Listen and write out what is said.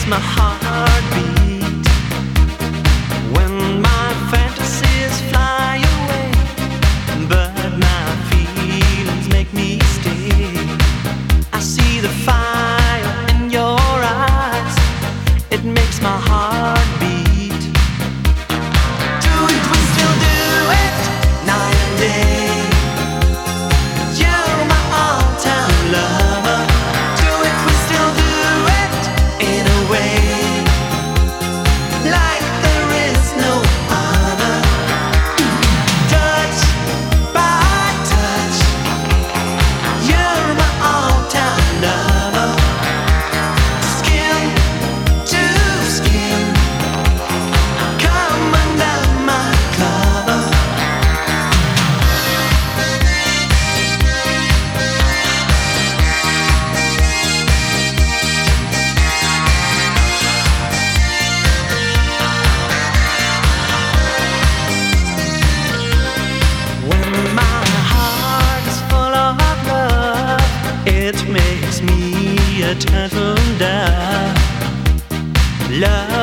my heart beat. When my fantasies fly away, but my feelings make me stay. I see the fire in your eyes, it makes my heart beat. Do it, we still do it, night and day. You're my all-time lover. Do it, we still do it, in a way, like there is no other. Touch by touch, you're my all-time lover. Skin to skin, come under my cover. When my heart is full of love, it makes me a turtle dove. Love